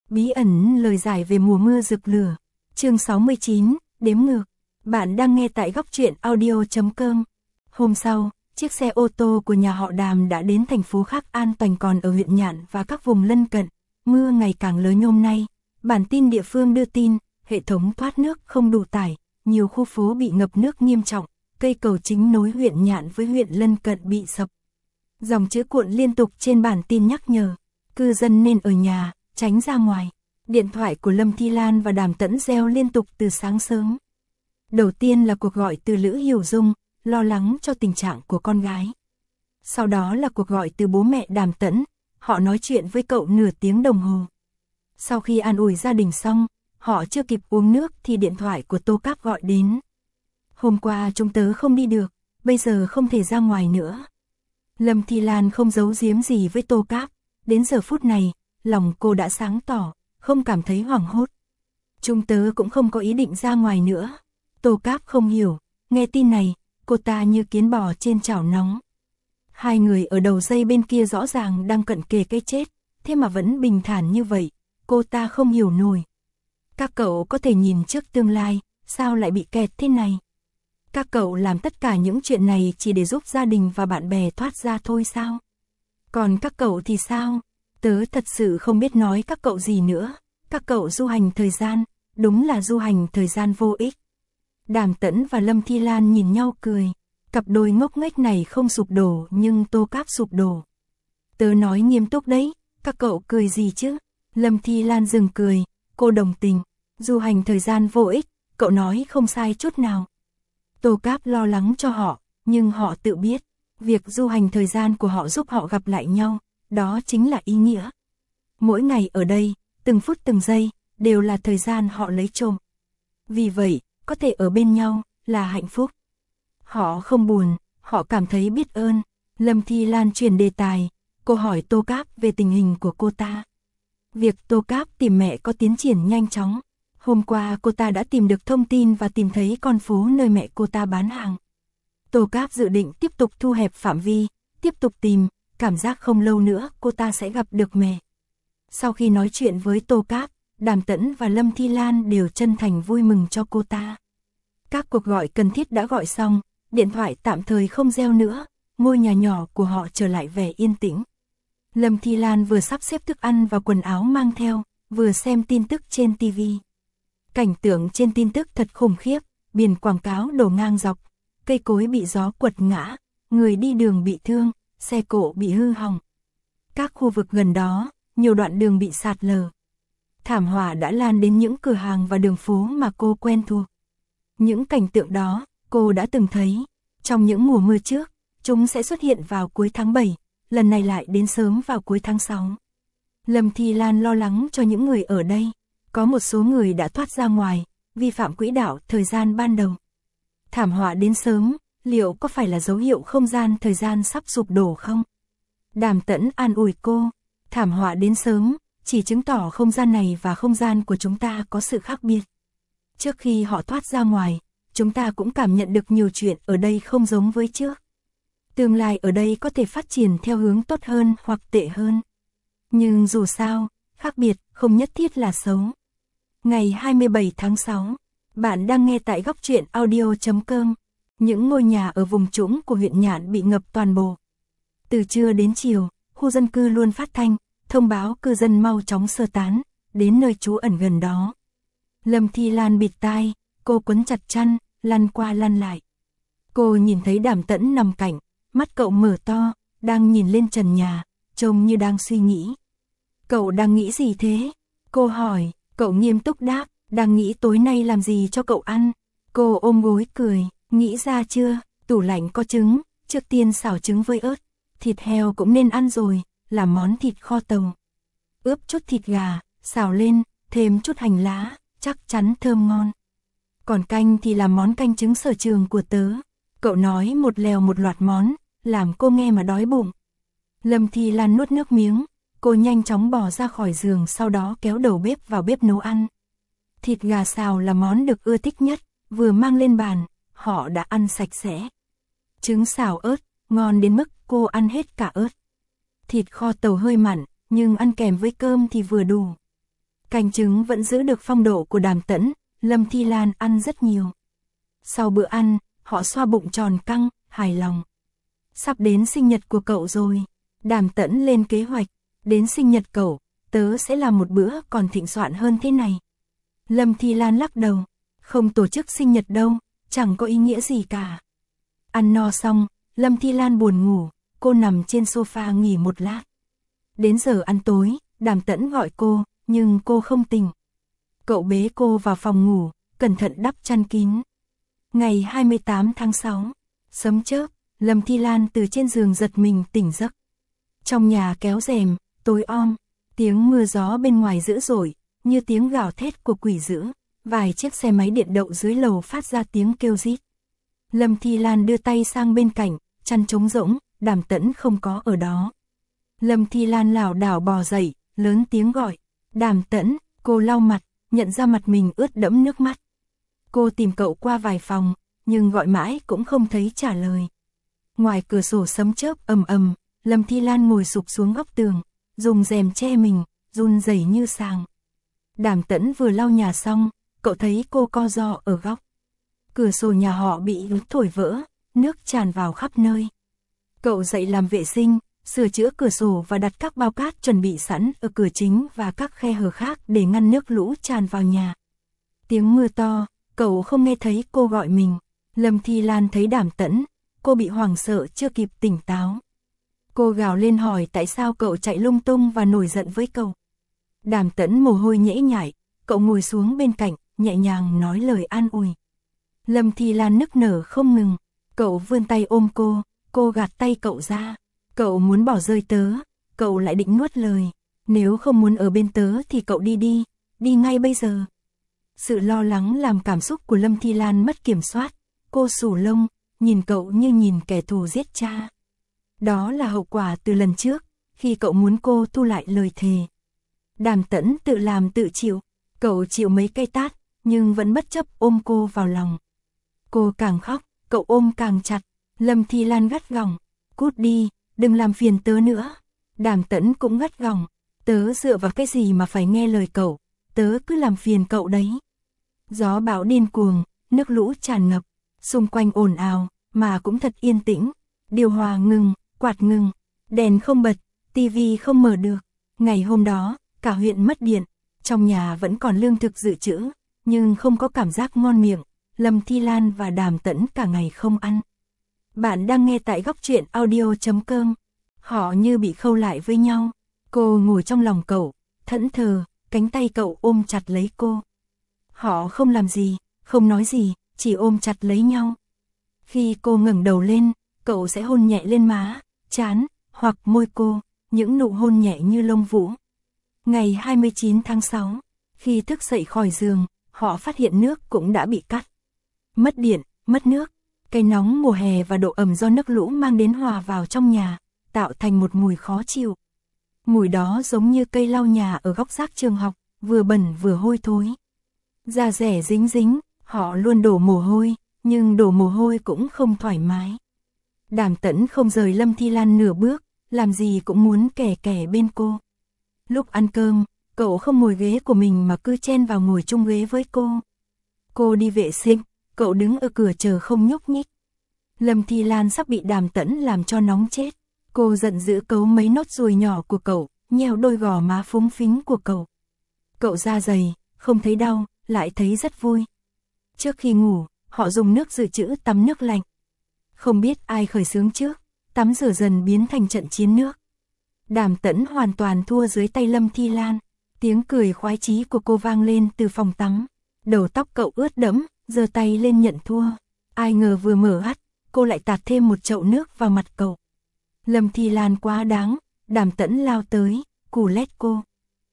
Bí ẩn lời giải về mùa mưa rực lửa. Chương 69, đếm ngược. Bạn đang nghe tại góc truyện audio.com. Hôm sau, chiếc xe ô tô của nhà họ Đàm đã đến thành phố khác an toàn, còn ở huyện Nhạn và các vùng lân cận, mưa ngày càng lớn. Hôm nay, bản tin địa phương đưa tin, hệ thống thoát nước không đủ tải, nhiều khu phố bị ngập nước nghiêm trọng, cây cầu chính nối huyện Nhạn với huyện lân cận bị sập. Dòng chữ cuộn liên tục trên bản tin nhắc nhở, cư dân nên ở nhà, tránh ra ngoài. Điện thoại của Lâm Thi Lan và Đàm Tẫn reo liên tục từ sáng sớm. Đầu tiên là cuộc gọi từ Lữ Hiểu Dung, lo lắng cho tình trạng của con gái. Sau đó là cuộc gọi từ bố mẹ Đàm Tẫn, họ nói chuyện với cậu nửa tiếng đồng hồ. Sau khi an ủi gia đình xong, họ chưa kịp uống nước thì điện thoại của Tô Cáp gọi đến. Hôm qua chúng tớ không đi được, bây giờ không thể ra ngoài nữa. Lâm Thi Lan không giấu giếm gì với Tô Cáp, đến giờ phút này, lòng cô đã sáng tỏ, không cảm thấy hoảng hốt. Chúng tớ cũng không có ý định ra ngoài nữa. Tô Cáp không hiểu, nghe tin này, cô ta như kiến bò trên chảo nóng. Hai người ở đầu dây bên kia rõ ràng đang cận kề cái chết, thế mà vẫn bình thản như vậy, cô ta không hiểu nổi. Các cậu có thể nhìn trước tương lai, sao lại bị kẹt thế này? Các cậu làm tất cả những chuyện này chỉ để giúp gia đình và bạn bè thoát ra thôi sao? Còn các cậu thì sao? Tớ thật sự không biết nói các cậu gì nữa. Các cậu du hành thời gian, đúng là du hành thời gian vô ích. Đàm Tẫn và Lâm Thi Lan nhìn nhau cười. Cặp đôi ngốc nghếch này không sụp đổ nhưng Tô Cáp sụp đổ. Tớ nói nghiêm túc đấy, các cậu cười gì chứ? Lâm Thi Lan dừng cười, cô đồng tình. Du hành thời gian vô ích, cậu nói không sai chút nào. Tô Cáp lo lắng cho họ, nhưng họ tự biết, việc du hành thời gian của họ giúp họ gặp lại nhau, đó chính là ý nghĩa. Mỗi ngày ở đây, từng phút từng giây, đều là thời gian họ lấy trộm. Vì vậy, có thể ở bên nhau, là hạnh phúc. Họ không buồn, họ cảm thấy biết ơn. Lâm Thi Lan chuyển đề tài, cô hỏi Tô Cáp về tình hình của cô ta. Việc Tô Cáp tìm mẹ có tiến triển nhanh chóng. Hôm qua cô ta đã tìm được thông tin và tìm thấy con phố nơi mẹ cô ta bán hàng. Tô Cáp dự định tiếp tục thu hẹp phạm vi, tiếp tục tìm, cảm giác không lâu nữa cô ta sẽ gặp được mẹ. Sau khi nói chuyện với Tô Cáp, Đàm Tẫn và Lâm Thi Lan đều chân thành vui mừng cho cô ta. Các cuộc gọi cần thiết đã gọi xong, điện thoại tạm thời không reo nữa, ngôi nhà nhỏ của họ trở lại vẻ yên tĩnh. Lâm Thi Lan vừa sắp xếp thức ăn và quần áo mang theo, vừa xem tin tức trên TV. Cảnh tượng trên tin tức thật khủng khiếp, biển quảng cáo đổ ngang dọc, cây cối bị gió quật ngã, người đi đường bị thương, xe cộ bị hư hỏng. Các khu vực gần đó, nhiều đoạn đường bị sạt lở. Thảm họa đã lan đến những cửa hàng và đường phố mà cô quen thuộc. Những cảnh tượng đó, cô đã từng thấy. Trong những mùa mưa trước, chúng sẽ xuất hiện vào cuối tháng 7, lần này lại đến sớm vào cuối tháng 6. Lâm Thi Lan lo lắng cho những người ở đây. Có một số người đã thoát ra ngoài, vi phạm quỹ đạo thời gian ban đầu. Thảm họa đến sớm, liệu có phải là dấu hiệu không gian thời gian sắp sụp đổ không? Đàm Tẫn an ủi cô, thảm họa đến sớm, chỉ chứng tỏ không gian này và không gian của chúng ta có sự khác biệt. Trước khi họ thoát ra ngoài, chúng ta cũng cảm nhận được nhiều chuyện ở đây không giống với trước. Tương lai ở đây có thể phát triển theo hướng tốt hơn hoặc tệ hơn. Nhưng dù sao, khác biệt không nhất thiết là xấu. Ngày 27 tháng 6, bạn đang nghe tại góc truyện audio.com. Những ngôi nhà ở vùng trũng của huyện Nhạn bị ngập toàn bộ. Từ trưa đến chiều, khu dân cư luôn phát thanh, thông báo cư dân mau chóng sơ tán, đến nơi trú ẩn gần đó. Lâm Thi Lan bịt tai, cô quấn chặt chăn, lăn qua lăn lại. Cô nhìn thấy Đàm Tẫn nằm cạnh, mắt cậu mở to, đang nhìn lên trần nhà, trông như đang suy nghĩ. Cậu đang nghĩ gì thế? Cô hỏi, cậu nghiêm túc đáp, đang nghĩ tối nay làm gì cho cậu ăn. Cô ôm gối cười, nghĩ ra chưa, tủ lạnh có trứng, trước tiên xào trứng với ớt. Thịt heo cũng nên ăn rồi, làm món thịt kho tàu. Ướp chút thịt gà, xào lên, thêm chút hành lá, chắc chắn thơm ngon. Còn canh thì làm món canh trứng sở trường của tớ. Cậu nói một lèo một loạt món, làm cô nghe mà đói bụng. Lâm Thi Lan nuốt nước miếng, cô nhanh chóng bò ra khỏi giường, sau đó kéo đầu bếp vào bếp nấu ăn. Thịt gà xào là món được ưa thích nhất, vừa mang lên bàn, họ đã ăn sạch sẽ. Trứng xào ớt, ngon đến mức cô ăn hết cả ớt. Thịt kho tàu hơi mặn, nhưng ăn kèm với cơm thì vừa đủ. Canh trứng vẫn giữ được phong độ của Đàm Tẫn, Lâm Thi Lan ăn rất nhiều. Sau bữa ăn, họ xoa bụng tròn căng, hài lòng. Sắp đến sinh nhật của cậu rồi. Đàm Tẫn lên kế hoạch, đến sinh nhật cậu, tớ sẽ làm một bữa còn thịnh soạn hơn thế này. Lâm Thi Lan lắc đầu, không tổ chức sinh nhật đâu, chẳng có ý nghĩa gì cả. Ăn no xong, Lâm Thi Lan buồn ngủ, cô nằm trên sofa nghỉ một lát. Đến giờ ăn tối, Đàm Tẫn gọi cô, nhưng cô không tỉnh. Cậu bế cô vào phòng ngủ, cẩn thận đắp chăn kín. Ngày 28 tháng 6, sấm chớp, Lâm Thi Lan từ trên giường giật mình tỉnh giấc. Trong nhà kéo rèm, tối om, tiếng mưa gió bên ngoài dữ dội, như tiếng gào thét của quỷ dữ. Vài chiếc xe máy điện đậu dưới lầu phát ra tiếng kêu rít. Lâm Thi Lan đưa tay sang bên cạnh, chăn trống rỗng, Đàm Tẫn không có ở đó. Lâm Thi Lan lảo đảo bò dậy, lớn tiếng gọi. Đàm Tẫn, cô lau mặt, nhận ra mặt mình ướt đẫm nước mắt. Cô tìm cậu qua vài phòng, nhưng gọi mãi cũng không thấy trả lời. Ngoài cửa sổ sấm chớp ầm ầm, Lâm Thi Lan ngồi sụp xuống góc tường, dùng rèm che mình, run rẩy như sàng. Đàm Tẫn vừa lau nhà xong, cậu thấy cô co ro ở góc. Cửa sổ nhà họ bị thổi vỡ, nước tràn vào khắp nơi. Cậu dậy làm vệ sinh, sửa chữa cửa sổ và đặt các bao cát chuẩn bị sẵn ở cửa chính và các khe hở khác để ngăn nước lũ tràn vào nhà. Tiếng mưa to, cậu không nghe thấy cô gọi mình. Lâm Thi Lan thấy Đàm Tẫn, cô bị hoảng sợ chưa kịp tỉnh táo. Cô gào lên hỏi tại sao cậu chạy lung tung và nổi giận với cậu. Đàm Tẫn mồ hôi nhễ nhại, cậu ngồi xuống bên cạnh, nhẹ nhàng nói lời an ủi. Lâm Thi Lan nức nở không ngừng, cậu vươn tay ôm cô gạt tay cậu ra. Cậu muốn bỏ rơi tớ, cậu lại định nuốt lời. Nếu không muốn ở bên tớ thì cậu đi ngay bây giờ. Sự lo lắng làm cảm xúc của Lâm Thi Lan mất kiểm soát, cô sù lông, nhìn cậu như nhìn kẻ thù giết cha. Đó là hậu quả từ lần trước, khi cậu muốn cô thu lại lời thề. Đàm Tẫn tự làm tự chịu, cậu chịu mấy cây tát, nhưng vẫn bất chấp ôm cô vào lòng. Cô càng khóc, cậu ôm càng chặt, Lâm Thi Lan gắt gỏng, cút đi, đừng làm phiền tớ nữa. Đàm Tẫn cũng gắt gỏng, tớ dựa vào cái gì mà phải nghe lời cậu, tớ cứ làm phiền cậu đấy. Gió bão điên cuồng, nước lũ tràn ngập, xung quanh ồn ào, mà cũng thật yên tĩnh. Điều hòa ngừng, quạt ngừng, đèn không bật, tivi không mở được. Ngày hôm đó, cả huyện mất điện, trong nhà vẫn còn lương thực dự trữ, nhưng không có cảm giác ngon miệng. Lâm Thi Lan và Đàm Tẫn cả ngày không ăn. Bạn đang nghe tại góc truyện audio.com. Họ như bị khâu lại với nhau. Cô ngồi trong lòng cậu, thẫn thờ, cánh tay cậu ôm chặt lấy cô. Họ không làm gì, không nói gì, chỉ ôm chặt lấy nhau. Khi cô ngẩng đầu lên, cậu sẽ hôn nhẹ lên má, trán, hoặc môi cô, những nụ hôn nhẹ như lông vũ. Ngày 29 tháng 6, khi thức dậy khỏi giường, họ phát hiện nước cũng đã bị cắt. Mất điện, mất nước, cái nóng mùa hè và độ ẩm do nước lũ mang đến hòa vào trong nhà, tạo thành một mùi khó chịu. Mùi đó giống như cây lau nhà ở góc rác trường học, vừa bẩn vừa hôi thối. Da dẻ dính dính, họ luôn đổ mồ hôi, nhưng đổ mồ hôi cũng không thoải mái. Đàm Tẫn không rời Lâm Thi Lan nửa bước, làm gì cũng muốn kè kè bên cô. Lúc ăn cơm, cậu không ngồi ghế của mình mà cứ chen vào ngồi chung ghế với cô. Cô đi vệ sinh, cậu đứng ở cửa chờ không nhúc nhích. Lâm Thi Lan sắp bị Đàm Tẫn làm cho nóng chết. Cô giận dữ cấu mấy nốt ruồi nhỏ của cậu, nheo đôi gò má phúng phính của cậu. Cậu da dày, không thấy đau, lại thấy rất vui. Trước khi ngủ, họ dùng nước dự trữ tắm nước lạnh. Không biết ai khởi xướng trước, tắm rửa dần biến thành trận chiến nước. Đàm Tẫn hoàn toàn thua dưới tay Lâm Thi Lan. Tiếng cười khoái chí của cô vang lên từ phòng tắm. Đầu tóc cậu ướt đẫm, giơ tay lên nhận thua. Ai ngờ vừa mở hắt, cô lại tạt thêm một chậu nước vào mặt cậu. Lâm Thi Lan quá đáng, Đàm Tẫn lao tới, cù lét cô.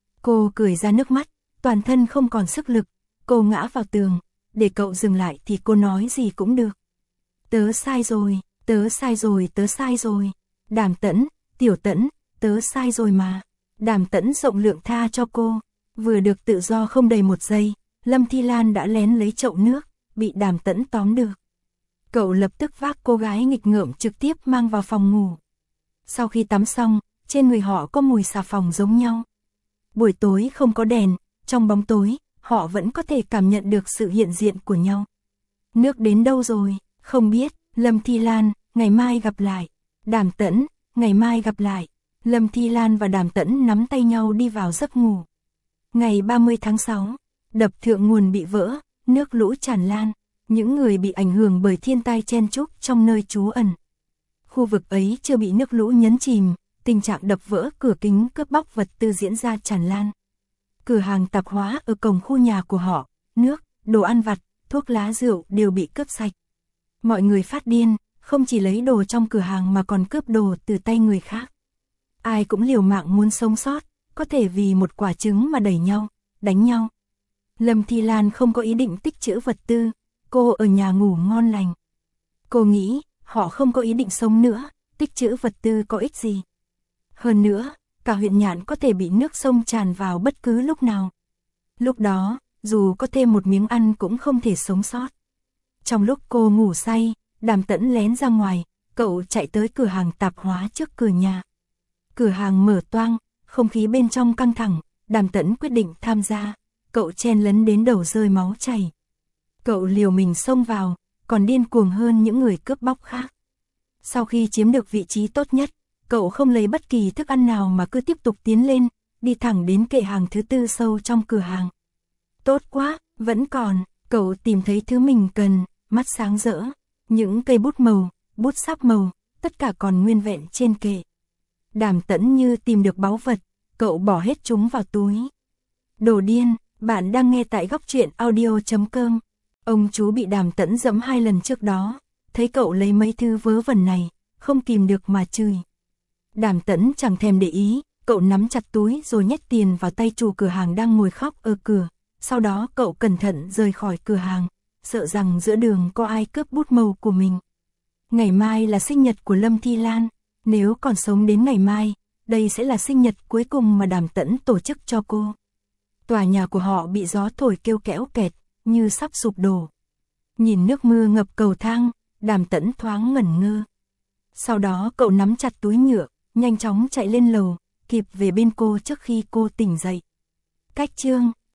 Cô cười ra nước mắt, toàn thân không còn sức lực. Cô ngã vào tường, để cậu dừng lại thì cô nói gì cũng được. Tớ sai rồi, tớ sai rồi, tớ sai rồi. Đàm Tẫn, Tiểu Tẫn, tớ sai rồi mà. Đàm Tẫn rộng lượng tha cho cô. Vừa được tự do không đầy một giây, Lâm Thi Lan đã lén lấy chậu nước, bị Đàm Tẫn tóm được. Cậu lập tức vác cô gái nghịch ngợm trực tiếp mang vào phòng ngủ. Sau khi tắm xong, trên người họ có mùi xà phòng giống nhau. Buổi tối không có đèn, trong bóng tối, họ vẫn có thể cảm nhận được sự hiện diện của nhau. Nước đến đâu rồi, không biết, Lâm Thi Lan, ngày mai gặp lại. Đàm Tẫn, ngày mai gặp lại. Lâm Thi Lan và Đàm Tẫn nắm tay nhau đi vào giấc ngủ. Ngày 30 tháng 6, đập thượng nguồn bị vỡ, nước lũ tràn lan, những người bị ảnh hưởng bởi thiên tai chen chúc trong nơi trú ẩn. Khu vực ấy chưa bị nước lũ nhấn chìm, tình trạng đập vỡ cửa kính cướp bóc vật tư diễn ra tràn lan. Cửa hàng tạp hóa ở cổng khu nhà của họ, nước, đồ ăn vặt, thuốc lá rượu đều bị cướp sạch. Mọi người phát điên, không chỉ lấy đồ trong cửa hàng mà còn cướp đồ từ tay người khác. Ai cũng liều mạng muốn sống sót, có thể vì một quả trứng mà đẩy nhau, đánh nhau. Lâm Thi Lan không có ý định tích trữ vật tư, cô ở nhà ngủ ngon lành. Cô nghĩ, họ không có ý định sống nữa, tích trữ vật tư có ích gì. Hơn nữa, cả huyện Nhạn có thể bị nước sông tràn vào bất cứ lúc nào. Lúc đó, dù có thêm một miếng ăn cũng không thể sống sót. Trong lúc cô ngủ say, Đàm Tẫn lén ra ngoài, cậu chạy tới cửa hàng tạp hóa trước cửa nhà. Cửa hàng mở toang, không khí bên trong căng thẳng, Đàm Tẫn quyết định tham gia, cậu chen lấn đến đầu rơi máu chảy. Cậu liều mình xông vào, còn điên cuồng hơn những người cướp bóc khác. Sau khi chiếm được vị trí tốt nhất, cậu không lấy bất kỳ thức ăn nào mà cứ tiếp tục tiến lên, đi thẳng đến kệ hàng thứ tư sâu trong cửa hàng. Tốt quá, vẫn còn, cậu tìm thấy thứ mình cần, mắt sáng rỡ, những cây bút màu, bút sáp màu, tất cả còn nguyên vẹn trên kệ. Đàm Tẫn như tìm được báu vật, cậu bỏ hết chúng vào túi. Đồ điên, bạn đang nghe tại góc truyện audio.com. Ông chú bị Đàm Tẫn giẫm 2 lần trước đó, thấy cậu lấy mấy thứ vớ vẩn này, không kìm được mà chửi. Đàm Tẫn chẳng thèm để ý, cậu nắm chặt túi rồi nhét tiền vào tay chủ cửa hàng đang ngồi khóc ở cửa. Sau đó cậu cẩn thận rời khỏi cửa hàng, sợ rằng giữa đường có ai cướp bút màu của mình. Ngày mai là sinh nhật của Lâm Thi Lan, nếu còn sống đến ngày mai, đây sẽ là sinh nhật cuối cùng mà Đàm Tẫn tổ chức cho cô. Tòa nhà của họ bị gió thổi kêu kẽo kẹt, như sắp sụp đổ. Nhìn nước mưa ngập cầu thang, Đàm Tẫn thoáng ngẩn ngơ. Sau đó cậu nắm chặt túi nhựa, nhanh chóng chạy lên lầu, kịp về bên cô trước khi cô tỉnh dậy. Cách chương